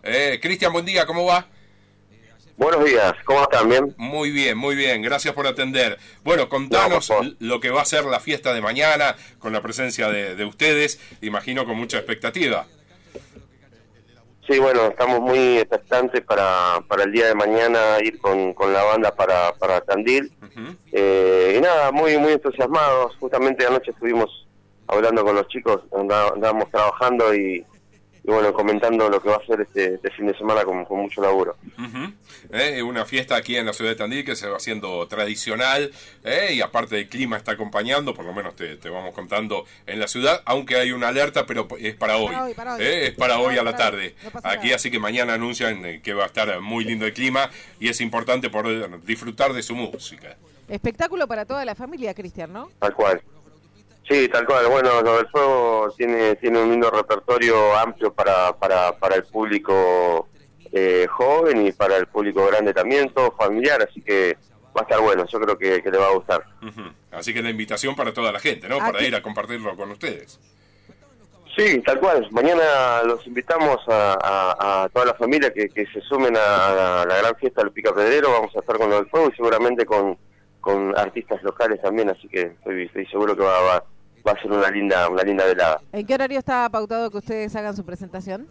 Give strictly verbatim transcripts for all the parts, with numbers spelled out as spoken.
Eh, Cristian, buen día, ¿cómo va? Buenos días, ¿cómo están? ¿Bien? Muy bien, muy bien, gracias por atender. Bueno, contanos No, por favor. lo que va a ser la fiesta de mañana, con la presencia de, de ustedes, imagino con mucha expectativa. Sí, bueno, estamos muy expectantes para, para el día de mañana ir con, con la banda para, para Tandil. Uh-huh. Eh, y nada, muy muy entusiasmados. Justamente anoche estuvimos hablando con los chicos, andá- andábamos trabajando y, y bueno, comentando lo que va a ser este, este fin de semana con, con mucho laburo. Uh-huh. Eh, una fiesta aquí en la ciudad de Tandil que se va haciendo tradicional, eh, y aparte el clima está acompañando, por lo menos te, te vamos contando en la ciudad, aunque hay una alerta, pero es para hoy, Para hoy, para hoy. eh, es para hoy a la tarde. No pasa Aquí nada. así que mañana anuncian eh, que va a estar muy lindo el clima y es importante poder disfrutar de su música. Espectáculo para toda la familia, Cristian, ¿no? Tal cual. Sí, tal cual. Bueno, lo del fuego tiene tiene un lindo repertorio amplio para, para, para el público eh, joven y para el público grande también, todo familiar, así que va a estar bueno, yo creo que, que le va a gustar. Uh-huh. Así que la invitación para toda la gente, ¿no? Ah, Para que- ir a compartirlo con ustedes. Sí, tal cual. Mañana los invitamos a, a, a toda la familia que, que se sumen a la, la gran fiesta del Picapedrero. Vamos a estar con lo del fuego y seguramente con, con artistas locales también, así que estoy, estoy seguro que va, va, va a ser una linda una linda velada. ¿En qué horario está pautado que ustedes hagan su presentación?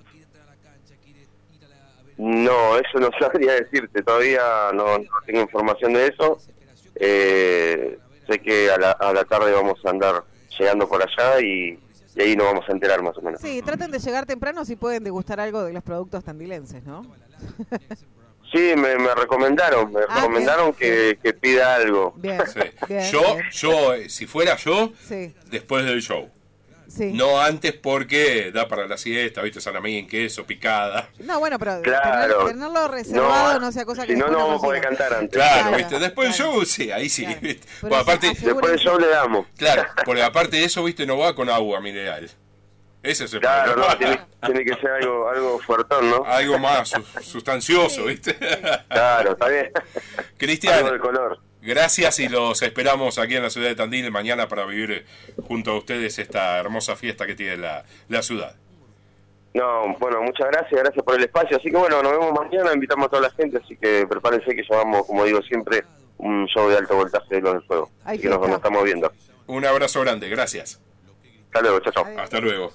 No, eso no sabría decirte, todavía no, no tengo información de eso. Eh, sé que a la, a la tarde vamos a andar llegando por allá y, y ahí nos vamos a enterar más o menos. Sí, traten de llegar temprano si pueden degustar algo de los productos tandilenses, ¿no? Sí, me, me recomendaron, me Ah, recomendaron bien, que, que pida algo. Bien, Sí. bien, Yo, bien. yo, eh, si fuera yo, Sí, después del show. sí. No antes porque da para la siesta, ¿viste? Salamín, queso, picada. No, bueno, pero Claro. tener- tenerlo reservado no, No, sea cosa que si no, después no vamos a poder consigan. cantar antes. Claro, Claro, ¿viste? Después del claro. show, sí, ahí sí, Claro. ¿viste? Pero Bueno, sí, aparte, así- Después del show le damos. claro, porque aparte de eso, ¿viste? No va con agua mineral. Ese es el Claro, problema. no, tiene, tiene que ser algo algo fuertón, ¿no? Algo más su- sustancioso, ¿viste? Claro, está bien. Algo Cristian, de color. gracias y los esperamos aquí en la ciudad de Tandil mañana para vivir junto a ustedes esta hermosa fiesta que tiene la, la ciudad. No, bueno, muchas gracias, gracias por el espacio. Así que bueno, nos vemos mañana, invitamos a toda la gente, así que prepárense que llevamos, como digo siempre, un show de alto voltaje de Los del Fuego. Hay Así que nos, fiesta. nos estamos viendo. Un abrazo grande, gracias. Hasta luego, chao, chao. Adiós. Hasta luego.